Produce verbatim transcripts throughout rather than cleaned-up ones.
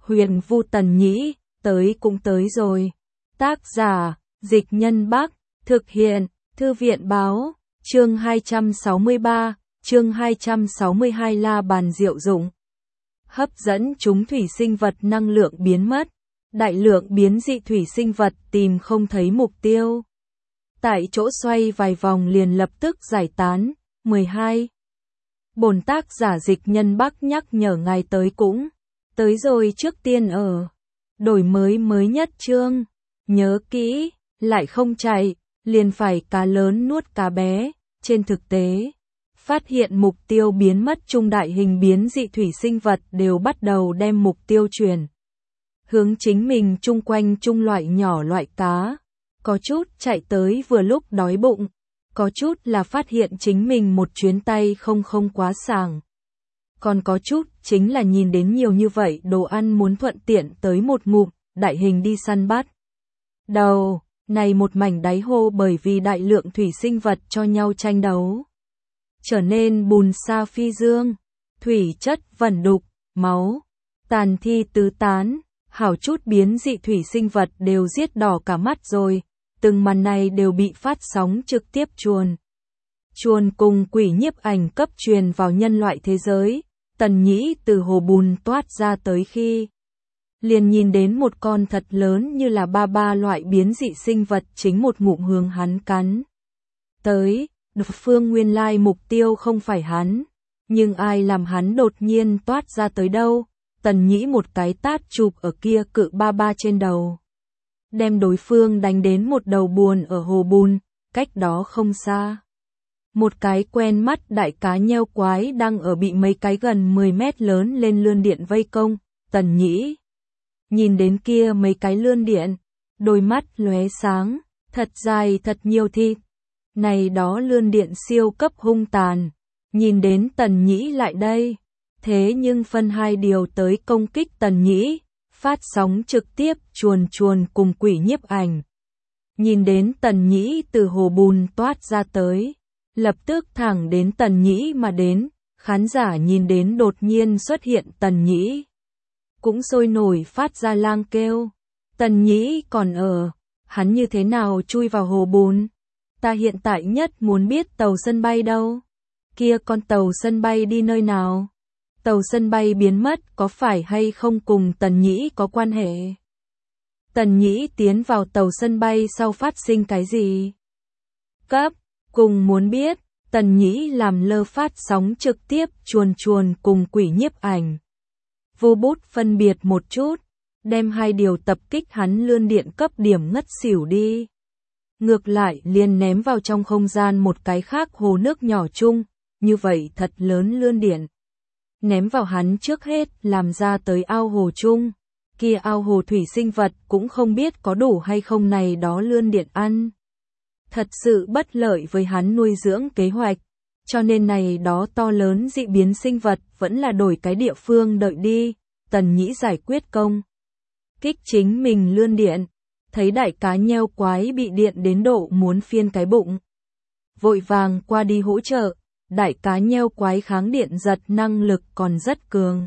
Huyền Vu Tần Nhĩ, tới cũng tới rồi. Tác giả, Dịch Nhân Bắc, thực hiện, Thư viện Báo, chương hai trăm sáu mươi ba, chương hai trăm sáu mươi hai La Bàn Diệu Dụng. Hấp dẫn chúng thủy sinh vật năng lượng biến mất. Đại lượng biến dị thủy sinh vật tìm không thấy mục tiêu. Tại chỗ xoay vài vòng liền lập tức giải tán. mười hai. Bổn tác giả Dịch Nhân Bắc nhắc nhở ngài tới cũng tới rồi, trước tiên ở đổi mới mới nhất chương. Nhớ kỹ, lại không chạy, liền phải cá lớn nuốt cá bé. Trên thực tế, phát hiện mục tiêu biến mất trung đại hình biến dị thủy sinh vật đều bắt đầu đem mục tiêu chuyển hướng chính mình chung quanh chung loại nhỏ loại cá. Có chút chạy tới vừa lúc đói bụng, có chút là phát hiện chính mình một chuyến tay không không quá sảng. Còn có chút chính là nhìn đến nhiều như vậy đồ ăn muốn thuận tiện tới một ngụm, đại hình đi săn bắt. Đầu, này một mảnh đáy hô bởi vì đại lượng thủy sinh vật cho nhau tranh đấu, trở nên bùn sa phi dương, thủy chất vẩn đục, máu, tàn thi tứ tán, hảo chút biến dị thủy sinh vật đều giết đỏ cả mắt rồi, từng màn này đều bị phát sóng trực tiếp chuồn. Chuồn cùng quỷ nhiếp ảnh cấp truyền vào nhân loại thế giới. Tần Nhĩ từ hồ bùn toát ra tới khi liền nhìn đến một con thật lớn như là ba ba loại biến dị sinh vật chính một ngụm hướng hắn cắn tới. Đối phương nguyên lai mục tiêu không phải hắn, nhưng ai làm hắn đột nhiên toát ra tới đâu. Tần Nhĩ một cái tát chụp ở kia cự ba ba trên đầu, đem đối phương đánh đến một đầu buồn ở hồ bùn. Cách đó không xa, một cái quen mắt đại cá nheo quái đang ở bị mấy cái gần mười mét lớn lên lươn điện vây công. Tần Nhĩ nhìn đến kia mấy cái lươn điện, đôi mắt lóe sáng, thật dài thật nhiều thịt. Này đó lươn điện siêu cấp hung tàn, nhìn đến Tần Nhĩ lại đây, thế nhưng phân hai điều tới công kích Tần Nhĩ. Phát sóng trực tiếp chuồn chuồn cùng quỷ nhiếp ảnh, nhìn đến Tần Nhĩ từ hồ bùn toát ra tới, lập tức thẳng đến Tần Nhĩ mà đến. Khán giả nhìn đến đột nhiên xuất hiện Tần Nhĩ, cũng sôi nổi phát ra lang kêu. Tần Nhĩ còn ở, hắn như thế nào chui vào hồ bùn? Ta hiện tại nhất muốn biết tàu sân bay đâu? Kia con tàu sân bay đi nơi nào? Tàu sân bay biến mất có phải hay không cùng Tần Nhĩ có quan hệ? Tần Nhĩ tiến vào tàu sân bay sau phát sinh cái gì? Cấp, cùng muốn biết. Tần Nhĩ làm lơ phát sóng trực tiếp chuồn chuồn cùng quỷ nhiếp ảnh. Vô bút phân biệt một chút, đem hai điều tập kích hắn lươn điện cấp điểm ngất xỉu đi. Ngược lại liền ném vào trong không gian một cái khác hồ nước nhỏ chung, như vậy thật lớn lươn điện. Ném vào hắn trước hết làm ra tới ao hồ chung, kia ao hồ thủy sinh vật cũng không biết có đủ hay không này đó lươn điện ăn. Thật sự bất lợi với hắn nuôi dưỡng kế hoạch, cho nên này đó to lớn dị biến sinh vật vẫn là đổi cái địa phương đợi đi. Tần Nhĩ giải quyết công kích chính mình lươn điện, thấy đại cá nheo quái bị điện đến độ muốn phiên cái bụng, vội vàng qua đi hỗ trợ. Đại cá nheo quái kháng điện giật năng lực còn rất cường,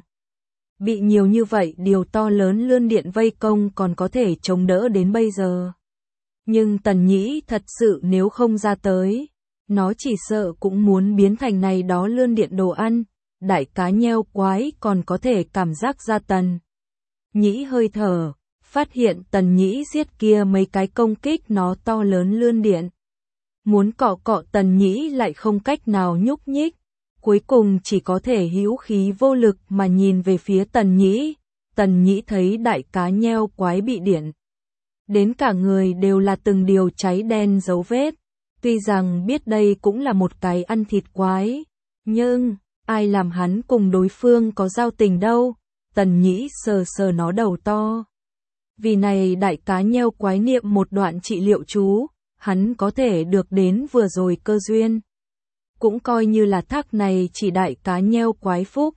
bị nhiều như vậy điều to lớn lươn điện vây công còn có thể chống đỡ đến bây giờ. Nhưng Tần Nhĩ thật sự nếu không ra tới, nó chỉ sợ cũng muốn biến thành này đó lươn điện đồ ăn. Đại cá nheo quái còn có thể cảm giác ra Tần Nhĩ hơi thở, phát hiện Tần Nhĩ giết kia mấy cái công kích nó to lớn lươn điện. Muốn cọ cọ Tần Nhĩ lại không cách nào nhúc nhích, cuối cùng chỉ có thể hữu khí vô lực mà nhìn về phía Tần Nhĩ. Tần Nhĩ thấy đại cá nheo quái bị điện đến cả người đều là từng điều cháy đen dấu vết. Tuy rằng biết đây cũng là một cái ăn thịt quái, nhưng ai làm hắn cùng đối phương có giao tình đâu. Tần Nhĩ sờ sờ nó đầu to. Vì này đại cá nheo quái niệm một đoạn trị liệu chú, hắn có thể được đến vừa rồi cơ duyên. Cũng coi như là thác này chỉ đại cá nheo quái phúc.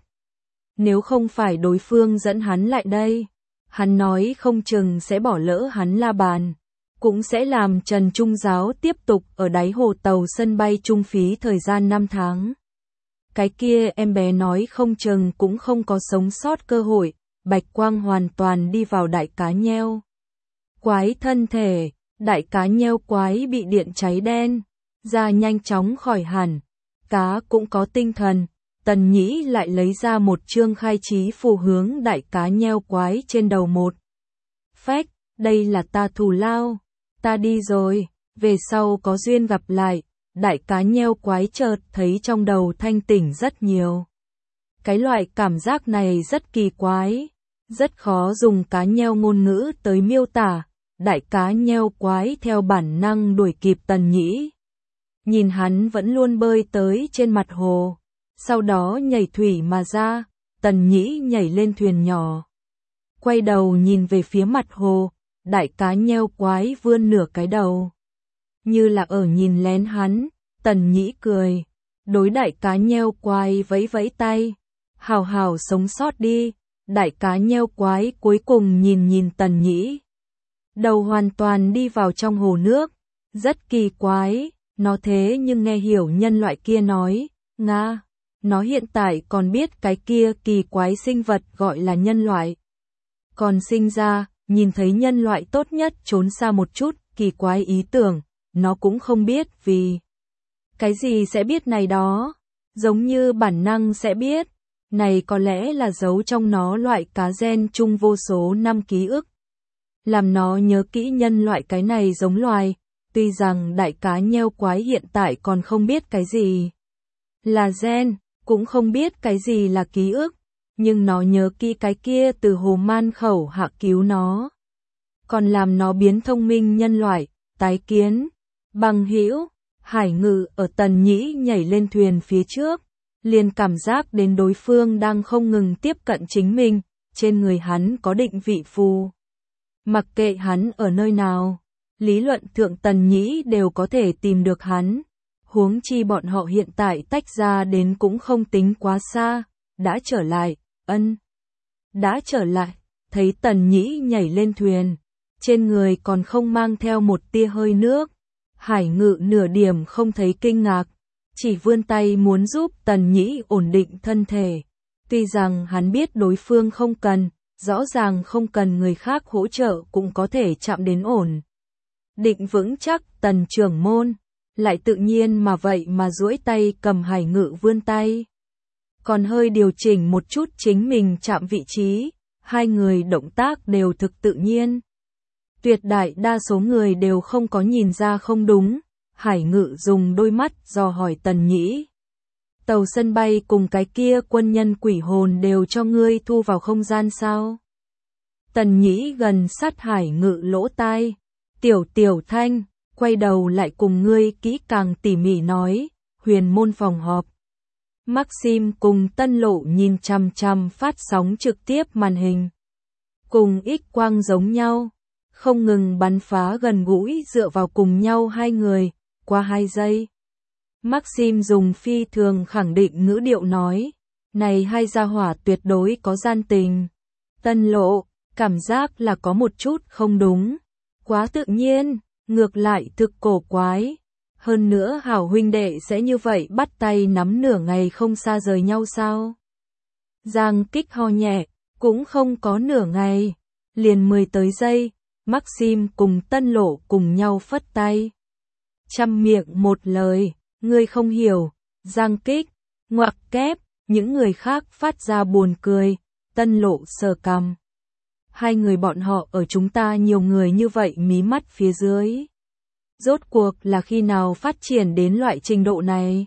Nếu không phải đối phương dẫn hắn lại đây, hắn nói không chừng sẽ bỏ lỡ hắn La Bàn, cũng sẽ làm Trần Trung Giáo tiếp tục ở đáy hồ tàu sân bay trung phí thời gian năm tháng. Cái kia em bé nói không chừng cũng không có sống sót cơ hội. bạch quang hoàn toàn đi vào đại cá nheo quái thân thể, đại cá nheo quái bị điện cháy đen, da nhanh chóng khỏi hẳn, cá cũng có tinh thần. Tần Nhĩ lại lấy ra một chương khai chí phù hướng đại cá nheo quái trên đầu một phách, đây là ta thù lao, ta đi rồi, về sau có duyên gặp lại. Đại cá nheo quái chợt thấy trong đầu thanh tỉnh rất nhiều. Cái loại cảm giác này rất kỳ quái, rất khó dùng cá nheo ngôn ngữ tới miêu tả. Đại cá nheo quái theo bản năng đuổi kịp Tần Nhĩ. Nhìn hắn vẫn luôn bơi tới trên mặt hồ, sau đó nhảy thủy mà ra. Tần Nhĩ nhảy lên thuyền nhỏ, quay đầu nhìn về phía mặt hồ, đại cá nheo quái vươn nửa cái đầu, như là ở nhìn lén hắn. Tần Nhĩ cười, đối đại cá nheo quái vẫy vẫy tay, hào hào sống sót đi. Đại cá nheo quái cuối cùng nhìn nhìn Tần Nhĩ, đầu hoàn toàn đi vào trong hồ nước, rất kỳ quái, nó thế nhưng nghe hiểu nhân loại kia nói, Nga, nó hiện tại còn biết cái kia kỳ quái sinh vật gọi là nhân loại. Còn sinh ra, nhìn thấy nhân loại tốt nhất trốn xa một chút, kỳ quái ý tưởng, nó cũng không biết vì cái gì sẽ biết này đó, giống như bản năng sẽ biết, này có lẽ là giấu trong nó loại cá gen chung vô số năm ký ức. Làm nó nhớ kỹ nhân loại cái này giống loài, tuy rằng đại cá nheo quái hiện tại còn không biết cái gì là gen, cũng không biết cái gì là ký ức, nhưng nó nhớ kỹ cái kia từ Hồ Man Khẩu hạ cứu nó. Còn làm nó biến thông minh nhân loại, tái kiến, bằng hữu. Hải Ngự ở Tần Nhĩ nhảy lên thuyền phía trước, liền cảm giác đến đối phương đang không ngừng tiếp cận chính mình, trên người hắn có định vị phù. Mặc kệ hắn ở nơi nào, lý luận thượng Tần Nhĩ đều có thể tìm được hắn. Huống chi bọn họ hiện tại tách ra đến cũng không tính quá xa, đã trở lại, ân. Đã trở lại, thấy Tần Nhĩ nhảy lên thuyền, trên người còn không mang theo một tia hơi nước. Hải Ngự nửa điểm không thấy kinh ngạc, chỉ vươn tay muốn giúp Tần Nhĩ ổn định thân thể. Tuy rằng hắn biết đối phương không cần, rõ ràng không cần người khác hỗ trợ cũng có thể chạm đến ổn định vững chắc. Tần trưởng môn lại tự nhiên mà vậy mà duỗi tay cầm Hải Ngự vươn tay, còn hơi điều chỉnh một chút chính mình chạm vị trí, hai người động tác đều thực tự nhiên. Tuyệt đại đa số người đều không có nhìn ra không đúng. Hải Ngự dùng đôi mắt dò hỏi Tần Nhĩ, tàu sân bay cùng cái kia quân nhân quỷ hồn đều cho ngươi thu vào không gian sao? Tần Nhĩ gần sát Hải Ngự lỗ tai, tiểu tiểu thanh, quay đầu lại cùng ngươi kỹ càng tỉ mỉ nói. Huyền môn phòng họp, Maxim cùng Tân Lộ nhìn chằm chằm phát sóng trực tiếp màn hình, cùng X quang giống nhau, không ngừng bắn phá gần gũi dựa vào cùng nhau hai người. Qua hai giây, Maxim dùng phi thường khẳng định ngữ điệu nói, này hai gia hỏa tuyệt đối có gian tình. Tân Lộ, cảm giác là có một chút không đúng, quá tự nhiên, ngược lại thực cổ quái. Hơn nữa hảo huynh đệ sẽ như vậy bắt tay nắm nửa ngày không xa rời nhau sao? Giang Kích ho nhẹ, cũng không có nửa ngày, liền mười tới giây. Maxim cùng Tân Lộ cùng nhau phất tay, chăm miệng một lời, ngươi không hiểu. Giang Kích, ngoặc kép, những người khác phát ra buồn cười. Tân Lộ sờ cằm, hai người bọn họ ở chúng ta nhiều người như vậy mí mắt phía dưới, rốt cuộc là khi nào phát triển đến loại trình độ này?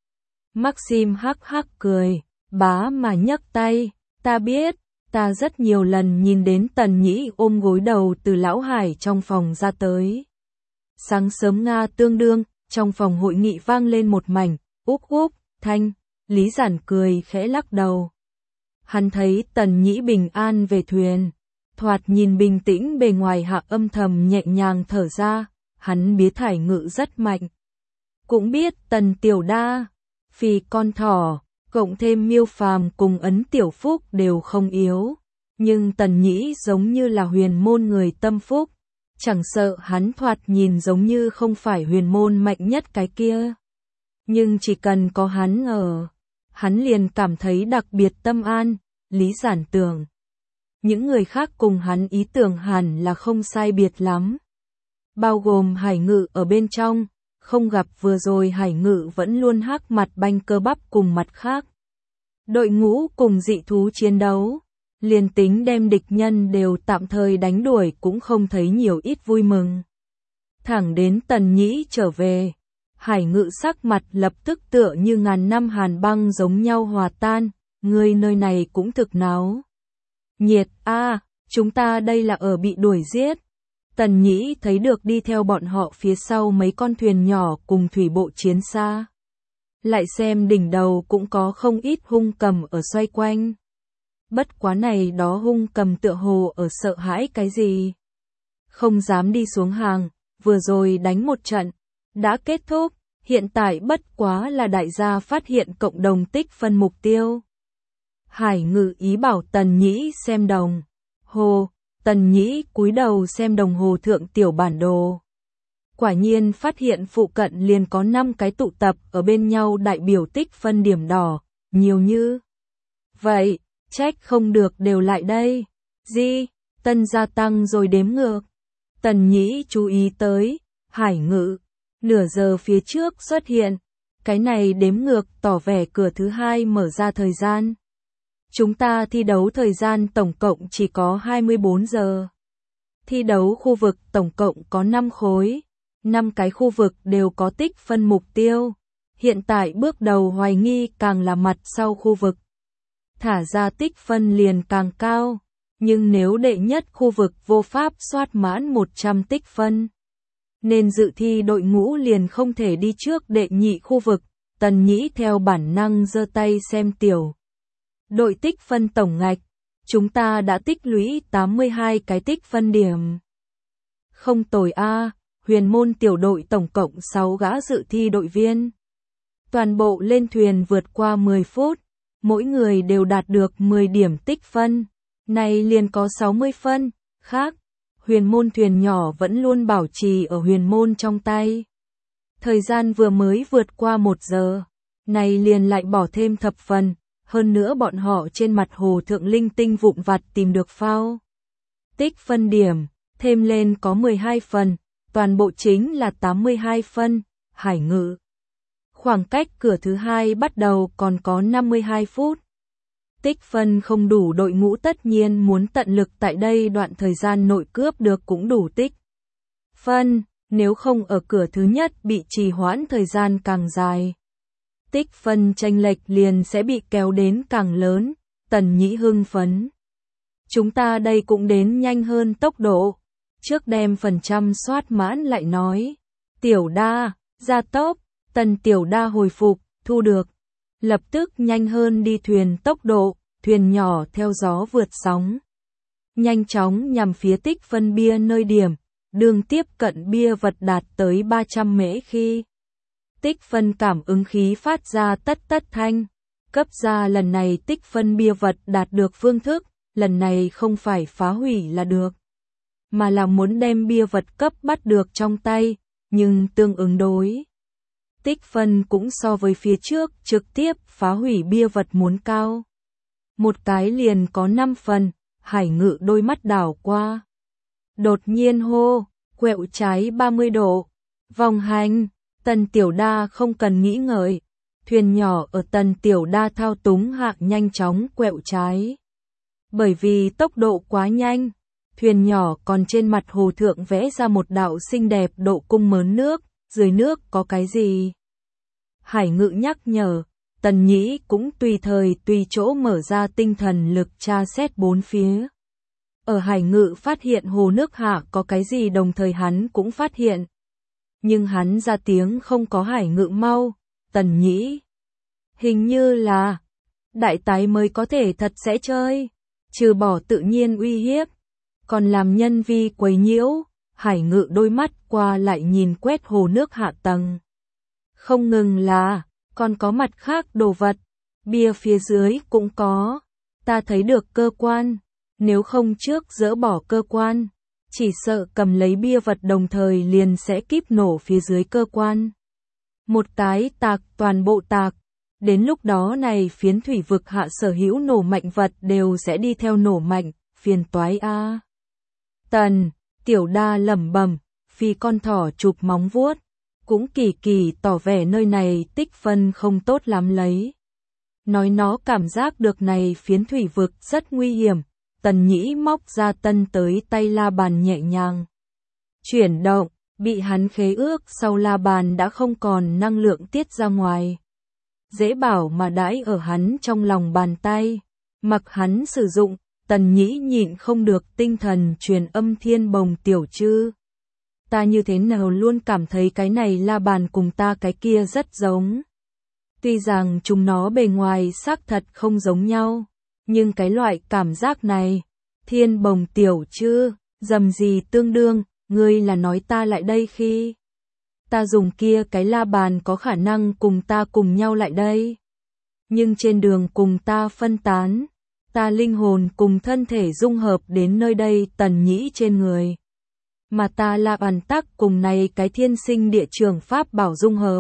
Maxim hắc hắc cười, bá mà nhấc tay, ta biết. Ta rất nhiều lần nhìn đến Tần Nhĩ ôm gối đầu từ Lão Hải trong phòng ra tới. Sáng sớm Nga tương đương, trong phòng hội nghị vang lên một mảnh, úp úp, thanh. Lý Giản cười khẽ lắc đầu. Hắn thấy Tần Nhĩ bình an về thuyền, thoạt nhìn bình tĩnh bề ngoài hạ âm thầm nhẹ nhàng thở ra, hắn biết Hải Ngự rất mạnh. Cũng biết Tần Tiểu Đa, Phì con thỏ, cộng thêm Miêu Phàm cùng Ấn Tiểu Phúc đều không yếu, nhưng Tần Nhĩ giống như là huyền môn người tâm phúc, chẳng sợ hắn thoạt nhìn giống như không phải huyền môn mạnh nhất cái kia. Nhưng chỉ cần có hắn ở, hắn liền cảm thấy đặc biệt tâm an. Lý Giản tưởng, những người khác cùng hắn ý tưởng hẳn là không sai biệt lắm. Bao gồm Hải Ngự ở bên trong, không gặp vừa rồi Hải Ngự vẫn luôn hắc mặt banh cơ bắp cùng mặt khác. Đội ngũ cùng dị thú chiến đấu, liền tính đem địch nhân đều tạm thời đánh đuổi cũng không thấy nhiều ít vui mừng. Thẳng đến Tần Nhĩ trở về, Hải Ngự sắc mặt lập tức tựa như ngàn năm hàn băng giống nhau hòa tan, người nơi này cũng thực náo nhiệt a, à, chúng ta đây là ở bị đuổi giết. Tần Nhĩ thấy được đi theo bọn họ phía sau mấy con thuyền nhỏ cùng thủy bộ chiến xa. Lại xem đỉnh đầu cũng có không ít hung cầm ở xoay quanh. Bất quá này đó hung cầm tựa hồ ở sợ hãi cái gì. Không dám đi xuống hàng, vừa rồi đánh một trận, đã kết thúc, hiện tại bất quá là đại gia phát hiện cộng đồng tích phân mục tiêu. Hải Ngự ý bảo Tần Nhĩ xem đồng hồ, Tần Nhĩ cúi đầu xem đồng hồ thượng tiểu bản đồ. Quả nhiên phát hiện phụ cận liền có năm cái tụ tập ở bên nhau đại biểu tích phân điểm đỏ, nhiều như vậy, trách không được đều lại đây. Gì? Tân gia tăng rồi đếm ngược. Tần Nhĩ chú ý tới, Hải Ngự, nửa giờ phía trước xuất hiện, cái này đếm ngược tỏ vẻ cửa thứ hai mở ra thời gian. Chúng ta thi đấu thời gian tổng cộng chỉ có hai mươi bốn giờ. Thi đấu khu vực tổng cộng có năm khối, năm cái khu vực đều có tích phân mục tiêu. Hiện tại bước đầu hoài nghi càng là mặt sau khu vực. Thả ra tích phân liền càng cao, nhưng nếu đệ nhất khu vực vô pháp soát mãn một trăm tích phân, nên dự thi đội ngũ liền không thể đi trước đệ nhị khu vực. Tần Nhĩ theo bản năng giơ tay xem tiểu đội tích phân tổng ngạch, chúng ta đã tích lũy tám mươi hai cái tích phân điểm. Không tồi a, huyền môn tiểu đội tổng cộng sáu gã dự thi đội viên. Toàn bộ lên thuyền vượt qua mười phút, mỗi người đều đạt được mười điểm tích phân, này liền có sáu mươi phân, khác, huyền môn thuyền nhỏ vẫn luôn bảo trì ở huyền môn trong tay. Thời gian vừa mới vượt qua một giờ, này liền lại bỏ thêm thập phần. Hơn nữa bọn họ trên mặt hồ thượng linh tinh vụn vặt tìm được phao tích phân điểm, thêm lên có mười hai phần, toàn bộ chính là tám mươi hai phân. Hải Ngự, khoảng cách cửa thứ hai bắt đầu còn có năm mươi hai phút. Tích phân không đủ, đội ngũ tất nhiên muốn tận lực tại đây đoạn thời gian nội cướp được cũng đủ tích phân, nếu không ở cửa thứ nhất bị trì hoãn thời gian càng dài. Tích phân chênh lệch liền sẽ bị kéo đến càng lớn. Tần Nhĩ hưng phấn. Chúng ta đây cũng đến nhanh hơn tốc độ. Trước đem phần trăm soát mãn lại nói. Tiểu đa, gia tốc, Tần tiểu đa hồi phục, thu được. Lập tức nhanh hơn đi thuyền tốc độ, thuyền nhỏ theo gió vượt sóng. Nhanh chóng nhằm phía tích phân bia nơi điểm, đường tiếp cận bia vật đạt tới ba trăm mễ khi. Tích phân cảm ứng khí phát ra tất tất thanh, cấp ra lần này tích phân bia vật đạt được phương thức, lần này không phải phá hủy là được, mà là muốn đem bia vật cấp bắt được trong tay, nhưng tương ứng đối. Tích phân cũng so với phía trước trực tiếp phá hủy bia vật muốn cao. Một cái liền có năm phần, Hải Ngự đôi mắt đảo qua. Đột nhiên hô, quẹo trái ba mươi độ, vòng hành. Tần tiểu đa không cần nghĩ ngợi, thuyền nhỏ ở tần tiểu đa thao túng hạ nhanh chóng quẹo trái. Bởi vì tốc độ quá nhanh, thuyền nhỏ còn trên mặt hồ thượng vẽ ra một đạo xinh đẹp độ cung mớn nước, dưới nước có cái gì? Hải Ngự nhắc nhở, Tần Nhĩ cũng tùy thời tùy chỗ mở ra tinh thần lực tra xét bốn phía. Ở Hải Ngự phát hiện hồ nước hạ có cái gì đồng thời hắn cũng phát hiện. Nhưng hắn ra tiếng không có Hải Ngự mau. Tần Nhĩ, hình như là đại tái mới có thể thật sẽ chơi, trừ bỏ tự nhiên uy hiếp, còn làm nhân vi quấy nhiễu. Hải Ngự đôi mắt qua lại nhìn quét hồ nước hạ tầng. Không ngừng là, còn có mặt khác đồ vật, bia phía dưới cũng có, ta thấy được cơ quan, nếu không trước dỡ bỏ cơ quan. Chỉ sợ cầm lấy bia vật đồng thời liền sẽ kíp nổ phía dưới cơ quan. Một cái tạc toàn bộ tạc. Đến lúc đó này phiến thủy vực hạ sở hữu nổ mạnh vật đều sẽ đi theo nổ mạnh, phiền toái a. Tần, Tiểu Đa lẩm bẩm, phi con thỏ chụp móng vuốt, cũng kỳ kỳ tỏ vẻ nơi này tích phân không tốt lắm lấy. Nói nó cảm giác được này phiến thủy vực rất nguy hiểm, Tần Nhĩ móc ra tân tới tay la bàn nhẹ nhàng. Chuyển động, bị hắn khế ước sau la bàn đã không còn năng lượng tiết ra ngoài. Dễ bảo mà đãi ở hắn trong lòng bàn tay, mặc hắn sử dụng, Tần Nhĩ nhịn không được tinh thần truyền âm thiên bồng tiểu chư. Ta như thế nào luôn cảm thấy cái này la bàn cùng ta cái kia rất giống. Tuy rằng chúng nó bề ngoài xác thật không giống nhau, nhưng cái loại cảm giác này, thiên bồng tiểu chư, dầm gì tương đương, ngươi là nói ta lại đây khi ta dùng kia cái la bàn có khả năng cùng ta cùng nhau lại đây. Nhưng trên đường cùng ta phân tán, ta linh hồn cùng thân thể dung hợp đến nơi đây Tần Nhĩ trên người. Mà ta la bàn tắc cùng này cái thiên sinh địa trường pháp bảo dung hợp.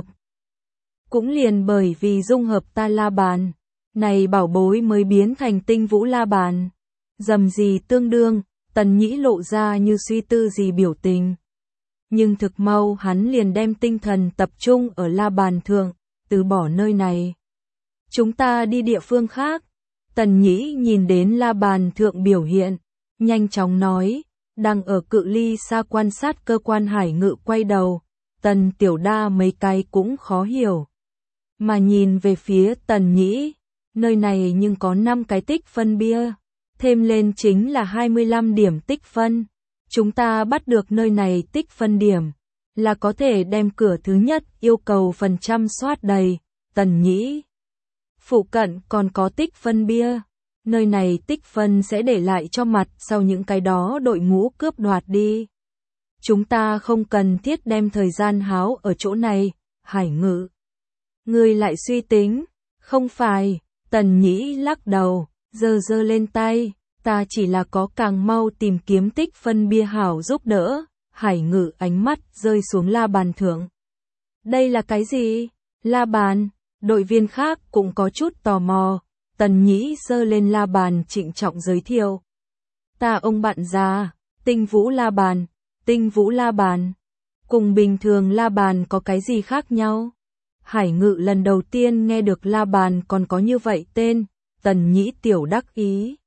Cũng liền bởi vì dung hợp ta la bàn, này bảo bối mới biến thành tinh vũ la bàn. Dầm gì tương đương, Tần Nhĩ lộ ra như suy tư gì biểu tình. Nhưng thực mau hắn liền đem tinh thần tập trung ở la bàn thượng, từ bỏ nơi này. Chúng ta đi địa phương khác. Tần Nhĩ nhìn đến la bàn thượng biểu hiện, nhanh chóng nói, đang ở cự ly xa quan sát cơ quan hải ngự quay đầu. Tần Tiểu Đa mấy cái cũng khó hiểu. Mà nhìn về phía Tần Nhĩ, nơi này nhưng có năm cái tích phân bia, thêm lên chính là hai mươi lăm điểm tích phân. Chúng ta bắt được nơi này tích phân điểm, là có thể đem cửa thứ nhất yêu cầu phần trăm soát đầy. Tần Nhĩ, phụ cận còn có tích phân bia, nơi này tích phân sẽ để lại cho mặt sau những cái đó đội ngũ cướp đoạt đi. Chúng ta không cần thiết đem thời gian háo ở chỗ này. Hải Ngự, ngươi lại suy tính, không phải. Tần Nhĩ lắc đầu, giơ giơ lên tay, ta chỉ là có càng mau tìm kiếm tích phân bia hảo giúp đỡ. Hải Ngự ánh mắt rơi xuống la bàn thượng. Đây là cái gì? La bàn. Đội viên khác cũng có chút tò mò. Tần Nhĩ giơ lên la bàn trịnh trọng giới thiệu. Ta ông bạn già, tinh vũ la bàn. Tinh vũ la bàn. Cùng bình thường la bàn có cái gì khác nhau? Hải Ngự lần đầu tiên nghe được la bàn còn có như vậy tên. Tần Nhĩ tiểu đắc ý.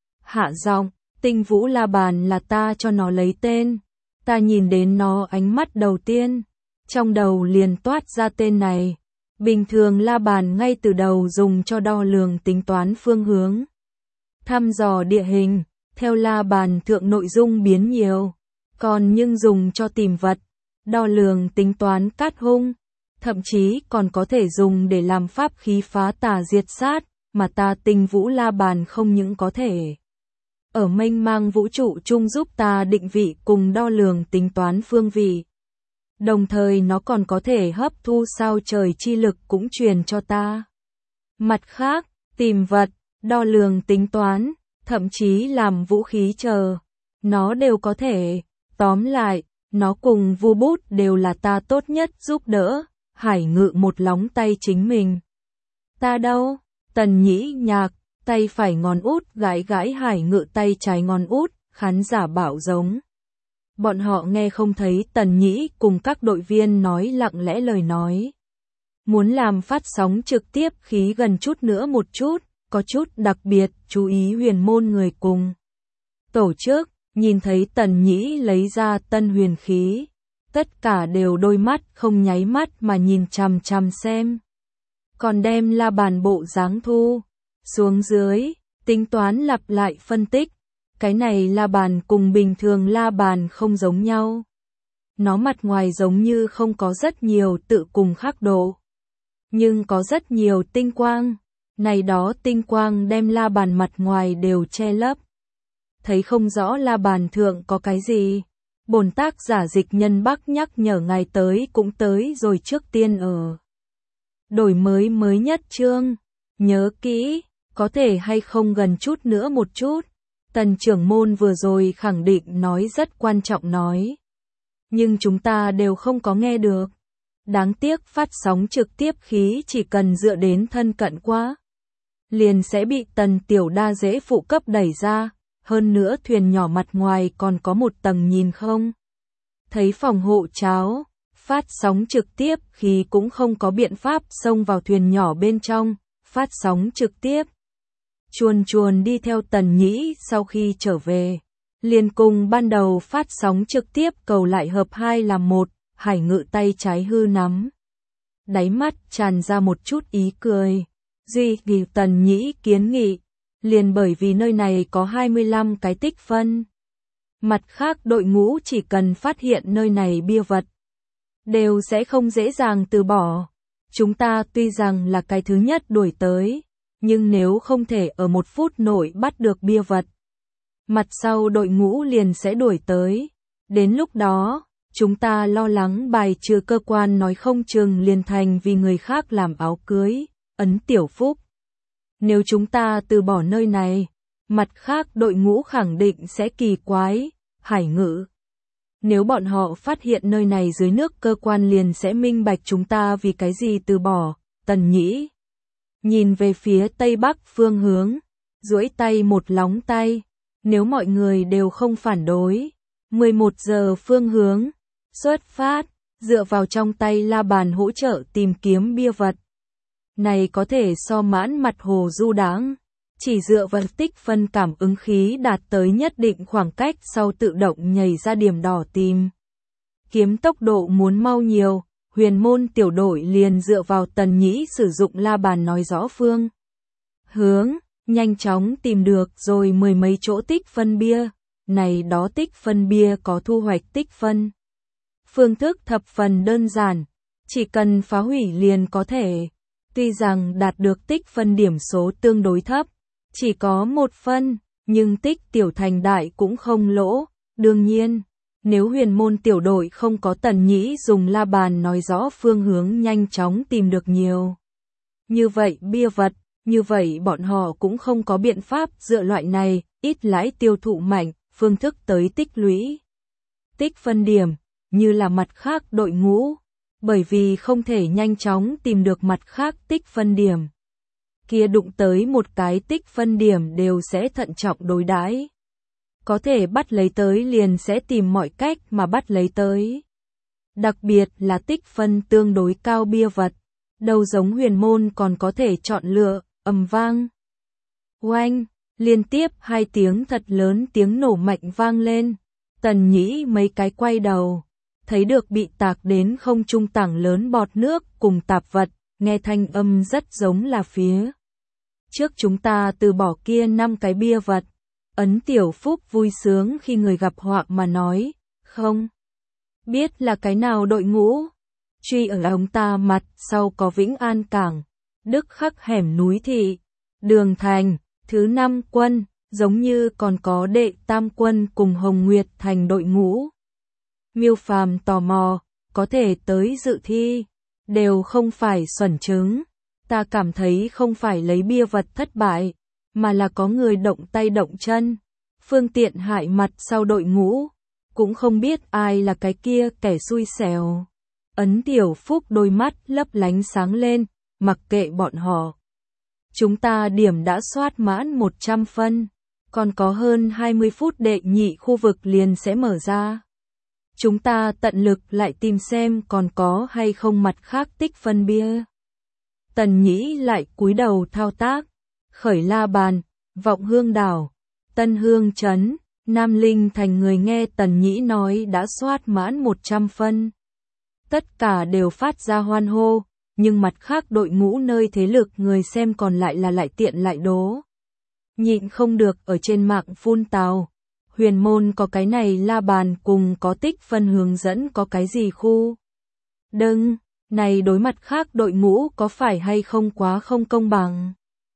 Hạ giọng, tinh vũ la bàn là ta cho nó lấy tên. Ta nhìn đến nó ánh mắt đầu tiên, trong đầu liền toát ra tên này. Bình thường la bàn ngay từ đầu dùng cho đo lường tính toán phương hướng, thăm dò địa hình, theo la bàn thượng nội dung biến nhiều. Còn nhưng dùng cho tìm vật, đo lường tính toán cát hung, thậm chí còn có thể dùng để làm pháp khí phá tà diệt sát, mà ta tinh vũ la bàn không những có thể ở mênh mang vũ trụ chung giúp ta định vị cùng đo lường tính toán phương vị. Đồng thời nó còn có thể hấp thu sao trời chi lực cũng truyền cho ta. Mặt khác, tìm vật, đo lường tính toán, thậm chí làm vũ khí chờ, nó đều có thể. Tóm lại, nó cùng vu bút đều là ta tốt nhất giúp đỡ. Hải Ngự một lóng tay chính mình. Ta đâu? Tần Nhĩ nhạc, tay phải ngón út gãi gãi Hải Ngự tay trái ngón út, khán giả bảo giống. Bọn họ nghe không thấy Tần Nhĩ cùng các đội viên nói lặng lẽ lời nói. Muốn làm phát sóng trực tiếp khí gần chút nữa một chút, có chút đặc biệt, chú ý huyền môn người cùng tổ chức, nhìn thấy Tần Nhĩ lấy ra tân huyền khí. Tất cả đều đôi mắt không nháy mắt mà nhìn chằm chằm xem. Còn đem la bàn bộ dáng thu xuống dưới, tính toán lặp lại phân tích. Cái này la bàn cùng bình thường la bàn không giống nhau. Nó mặt ngoài giống như không có rất nhiều tự cùng khắc độ, nhưng có rất nhiều tinh quang. Này đó tinh quang đem la bàn mặt ngoài đều che lấp. Thấy không rõ la bàn thượng có cái gì. Bổn tác giả Dịch Nhân Bắc nhắc nhở ngài tới cũng tới rồi trước tiên ở. Đổi mới mới nhất chương. Nhớ kỹ, có thể hay không gần chút nữa một chút. Tần trưởng môn vừa rồi khẳng định nói rất quan trọng nói. Nhưng chúng ta đều không có nghe được. Đáng tiếc phát sóng trực tiếp khí chỉ cần dựa đến thân cận quá. Liền sẽ bị Tần Tiểu Đa dễ phụ cấp đẩy ra. hơn nữa thuyền nhỏ mặt ngoài còn có một tầng nhìn không thấy phòng hộ cháo, phát sóng trực tiếp khi cũng không có biện pháp xông vào thuyền nhỏ bên trong, phát sóng trực tiếp. Chuồn chuồn đi theo Tần Nhĩ sau khi trở về, liền cùng ban đầu phát sóng trực tiếp cầu lại hợp hai làm một, Hải Ngự tay trái hư nắm. Đáy mắt tràn ra một chút ý cười. Duy vì Tần Nhĩ kiến nghị, liền bởi vì nơi này có hai mươi lăm cái tích phân. Mặt khác đội ngũ chỉ cần phát hiện nơi này bia vật, đều sẽ không dễ dàng từ bỏ. Chúng ta tuy rằng là cái thứ nhất đuổi tới, nhưng nếu không thể ở một phút nội bắt được bia vật, mặt sau đội ngũ liền sẽ đuổi tới. Đến lúc đó, chúng ta lo lắng bài trừ cơ quan nói không chừng liền thành vì người khác làm áo cưới, ấn tiểu phúc. Nếu chúng ta từ bỏ nơi này, mặt khác đội ngũ khẳng định sẽ kỳ quái, Hải Ngự. Nếu bọn họ phát hiện nơi này dưới nước cơ quan liền sẽ minh bạch chúng ta vì cái gì từ bỏ. Tần Nhĩ nhìn về phía tây bắc phương hướng, duỗi tay một lóng tay, nếu mọi người đều không phản đối, mười một giờ phương hướng, xuất phát, dựa vào trong tay la bàn hỗ trợ tìm kiếm bia vật. Này có thể so mãn mặt hồ du đãng, chỉ dựa vào tích phân cảm ứng khí đạt tới nhất định khoảng cách sau tự động nhảy ra điểm đỏ tìm. Kiếm tốc độ muốn mau nhiều, huyền môn tiểu đội liền dựa vào Tần Nhĩ sử dụng la bàn nói rõ phương hướng, nhanh chóng tìm được rồi mười mấy chỗ tích phân bia, này đó tích phân bia có thu hoạch tích phân. Phương thức thập phần đơn giản, chỉ cần phá hủy liền có thể. Tuy rằng đạt được tích phân điểm số tương đối thấp, chỉ có một phân, nhưng tích tiểu thành đại cũng không lỗ. Đương nhiên, nếu huyền môn tiểu đội không có Tần Nhĩ dùng la bàn nói rõ phương hướng nhanh chóng tìm được nhiều. Như vậy bia vật, như vậy bọn họ cũng không có biện pháp dựa loại này, ít lãi tiêu thụ mạnh, phương thức tới tích lũy. Tích phân điểm, như là mặt khác đội ngũ. Bởi vì không thể nhanh chóng tìm được mặt khác tích phân điểm. Kia đụng tới một cái tích phân điểm đều sẽ thận trọng đối đãi. Có thể bắt lấy tới liền sẽ tìm mọi cách mà bắt lấy tới. Đặc biệt là tích phân tương đối cao bia vật. Đầu giống huyền môn còn có thể chọn lựa, ầm vang. Oanh, liên tiếp hai tiếng thật lớn tiếng nổ mạnh vang lên. Tần Nhĩ mấy cái quay đầu. Thấy được bị tạc đến không trung tảng lớn bọt nước cùng tạp vật, nghe thanh âm rất giống là phía. Trước chúng ta từ bỏ kia năm cái bia vật, ấn tiểu phúc vui sướng khi người gặp họa mà nói, không biết là cái nào đội ngũ. Truy ở ông ta mặt sau có Vĩnh An Cảng, Đức Khắc hẻm núi thị, Đường Thành, thứ năm quân, giống như còn có đệ tam quân cùng Hồng Nguyệt thành đội ngũ. Miêu Phàm tò mò, có thể tới dự thi, đều không phải xuẩn trứng. Ta cảm thấy không phải lấy bia vật thất bại, mà là có người động tay động chân, phương tiện hại mặt sau đội ngũ, cũng không biết ai là cái kia kẻ xui xẻo. Ấn tiểu phúc đôi mắt lấp lánh sáng lên, mặc kệ bọn họ. Chúng ta điểm đã soát mãn một trăm phân, còn có hơn hai mươi phút đệ nhị khu vực liền sẽ mở ra. Chúng ta tận lực lại tìm xem còn có hay không mặt khác tích phân bia. Tần Nhĩ lại cúi đầu thao tác, khởi la bàn, Vọng Hương đảo, Tân Hương trấn, Nam Linh thành người nghe Tần Nhĩ nói đã soát mãn một trăm phân. Tất cả đều phát ra hoan hô, nhưng mặt khác đội ngũ nơi thế lực người xem còn lại là lại tiện lại đố. Nhịn không được ở trên mạng phun tào. Huyền môn có cái này la bàn cùng có tích phân hướng dẫn có cái gì khu. Đừng, này đối mặt khác đội ngũ có phải hay không quá không công bằng.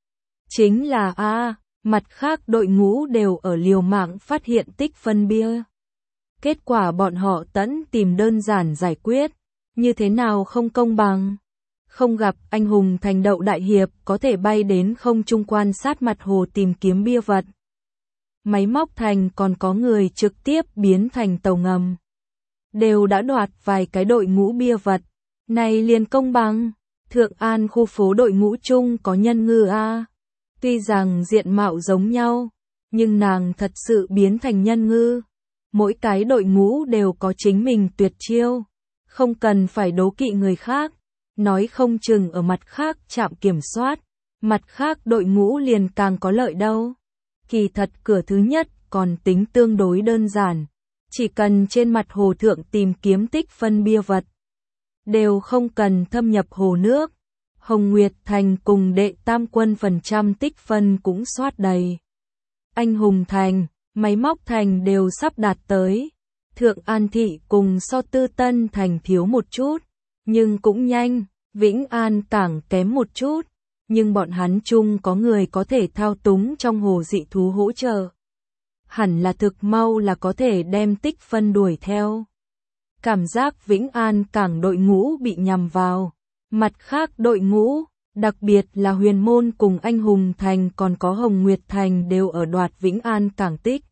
Chính là a mặt khác đội ngũ đều ở liều mạng phát hiện tích phân bia. Kết quả bọn họ tẫn tìm đơn giản giải quyết, như thế nào không công bằng. Không gặp anh hùng thành đậu đại hiệp có thể bay đến không trung quan sát mặt hồ tìm kiếm bia vật. Máy móc thành còn có người trực tiếp biến thành tàu ngầm. Đều đã đoạt vài cái đội ngũ bia vật. Này liền công bằng. Thượng An khu phố đội ngũ chung có nhân ngư A. Tuy rằng diện mạo giống nhau, Nhưng nàng thật sự biến thành nhân ngư. Mỗi cái đội ngũ đều có chính mình tuyệt chiêu. Không cần phải đố kỵ người khác. Nói không chừng ở mặt khác trạm kiểm soát. Mặt khác đội ngũ liền càng có lợi đâu. Kỳ thật cửa thứ nhất còn tính tương đối đơn giản. Chỉ cần trên mặt hồ thượng tìm kiếm tích phân bia vật. Đều không cần thâm nhập hồ nước. Hồng Nguyệt Thành cùng đệ tam quân phần trăm tích phân cũng soát đầy. Anh Hùng Thành, Máy Móc Thành đều sắp đạt tới. Thượng An Thị cùng so Tư Tân Thành thiếu một chút. Nhưng cũng nhanh. Vĩnh An Cảng kém một chút. Nhưng bọn hắn chung có người có thể thao túng trong hồ dị thú hỗ trợ. Hẳn là thực mau là có thể đem tích phân đuổi theo. Cảm giác Vĩnh An Cảng đội ngũ bị nhằm vào. Mặt khác đội ngũ, đặc biệt là Huyền Môn cùng Anh Hùng Thành còn có Hồng Nguyệt Thành đều ở đoạt Vĩnh An Cảng tích.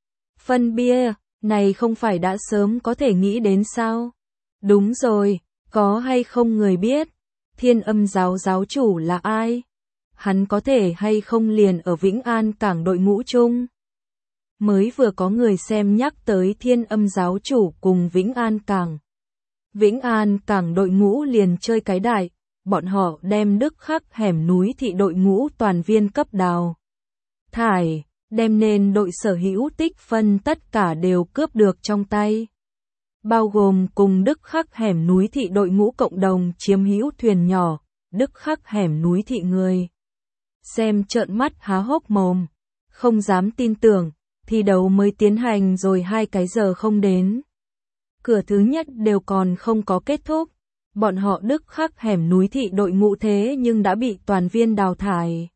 Phân bia, này không phải đã sớm có thể nghĩ đến sao? Đúng rồi, có hay không người biết? Thiên Âm giáo giáo chủ là ai? Hắn có thể hay không liền ở Vĩnh An Cảng đội ngũ chung? Mới vừa có người xem nhắc tới Thiên Âm giáo chủ cùng Vĩnh An Cảng. Vĩnh An Cảng đội ngũ liền chơi cái đại, bọn họ đem Đức Khắc hẻm núi thị đội ngũ toàn viên cấp đào. Thải, đem nên đội sở hữu tích phân tất cả đều cướp được trong tay. Bao gồm cùng Đức Khắc hẻm núi thị đội ngũ cộng đồng chiếm hữu thuyền nhỏ, Đức Khắc hẻm núi thị người. Xem trợn mắt há hốc mồm, không dám tin tưởng, thi đấu mới tiến hành rồi hai cái giờ không đến. Cửa thứ nhất đều còn không có kết thúc, bọn họ Đức Khắc hẻm núi thị đội ngũ thế nhưng đã bị toàn viên đào thải.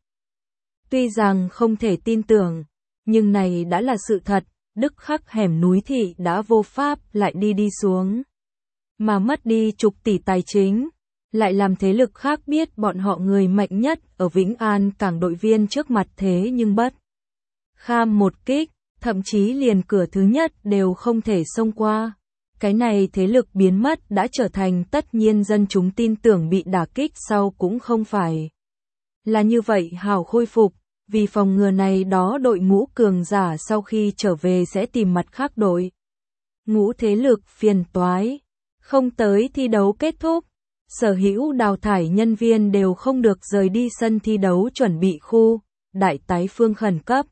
Tuy rằng không thể tin tưởng, nhưng này đã là sự thật. Đức Khắc hẻm núi thị đã vô pháp lại đi đi xuống. Mà mất đi chục tỷ tài chính, lại làm thế lực khác biết bọn họ người mạnh nhất ở Vĩnh An Cảng đội viên trước mặt thế nhưng bất kham một kích, thậm chí liền cửa thứ nhất đều không thể xông qua. Cái này thế lực biến mất đã trở thành tất nhiên dân chúng tin tưởng bị đả kích sau cũng không phải là như vậy hảo khôi phục. Vì phòng ngừa này đó đội ngũ cường giả sau khi trở về sẽ tìm mặt khác đội. Ngũ thế lực phiền toái. Không tới thi đấu kết thúc. Sở hữu đào thải nhân viên đều không được rời đi sân thi đấu chuẩn bị khu. Đại tái phương khẩn cấp.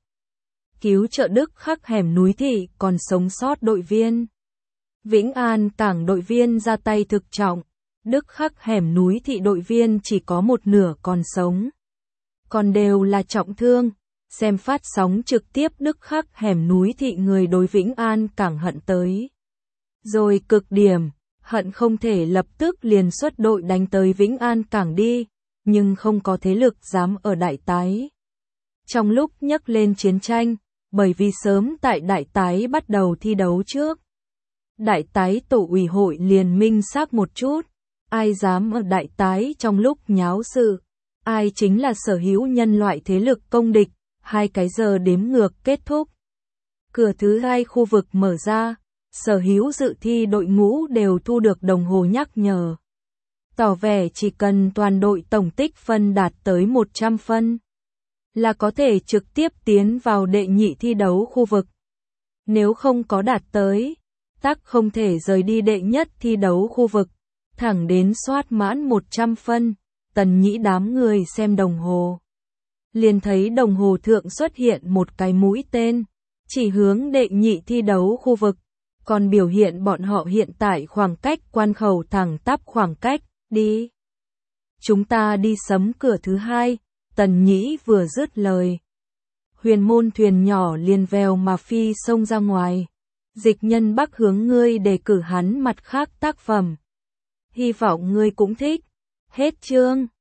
Cứu trợ Đức Khắc hẻm núi thị còn sống sót đội viên. Vĩnh An Cảng đội viên ra tay thực trọng. Đức Khắc hẻm núi thị đội viên chỉ có một nửa còn sống. Còn đều là trọng thương, xem phát sóng trực tiếp Đức Khắc hẻm núi thị người đối Vĩnh An Cảng hận tới. Rồi cực điểm, hận không thể lập tức liền xuất đội đánh tới Vĩnh An Cảng đi, nhưng không có thế lực dám ở đại tái. Trong lúc nhắc lên chiến tranh, bởi vì sớm tại đại tái bắt đầu thi đấu trước. Đại tái tổ ủy hội liền minh xác một chút, ai dám ở đại tái trong lúc nháo sự. Ai chính là sở hữu nhân loại thế lực công địch, hai cái giờ đếm ngược kết thúc. Cửa thứ hai khu vực mở ra, sở hữu dự thi đội ngũ đều thu được đồng hồ nhắc nhở. Tỏ vẻ chỉ cần toàn đội tổng tích phân đạt tới một trăm phân, là có thể trực tiếp tiến vào đệ nhị thi đấu khu vực. Nếu không có đạt tới, tắc không thể rời đi đệ nhất thi đấu khu vực, thẳng đến soát mãn một trăm phân. Tần Nhĩ đám người xem đồng hồ. Liền thấy đồng hồ thượng xuất hiện một cái mũi tên, chỉ hướng đệ nhị thi đấu khu vực, còn biểu hiện bọn họ hiện tại khoảng cách quan khẩu thẳng tắp khoảng cách, đi. Chúng ta đi sấm cửa thứ hai, Tần Nhĩ vừa dứt lời. Huyền Môn thuyền nhỏ liền vèo mà phi xông ra ngoài. Dịch Nhân Bắc hướng ngươi đề cử hắn mặt khác tác phẩm. Hy vọng ngươi cũng thích. Hết chương.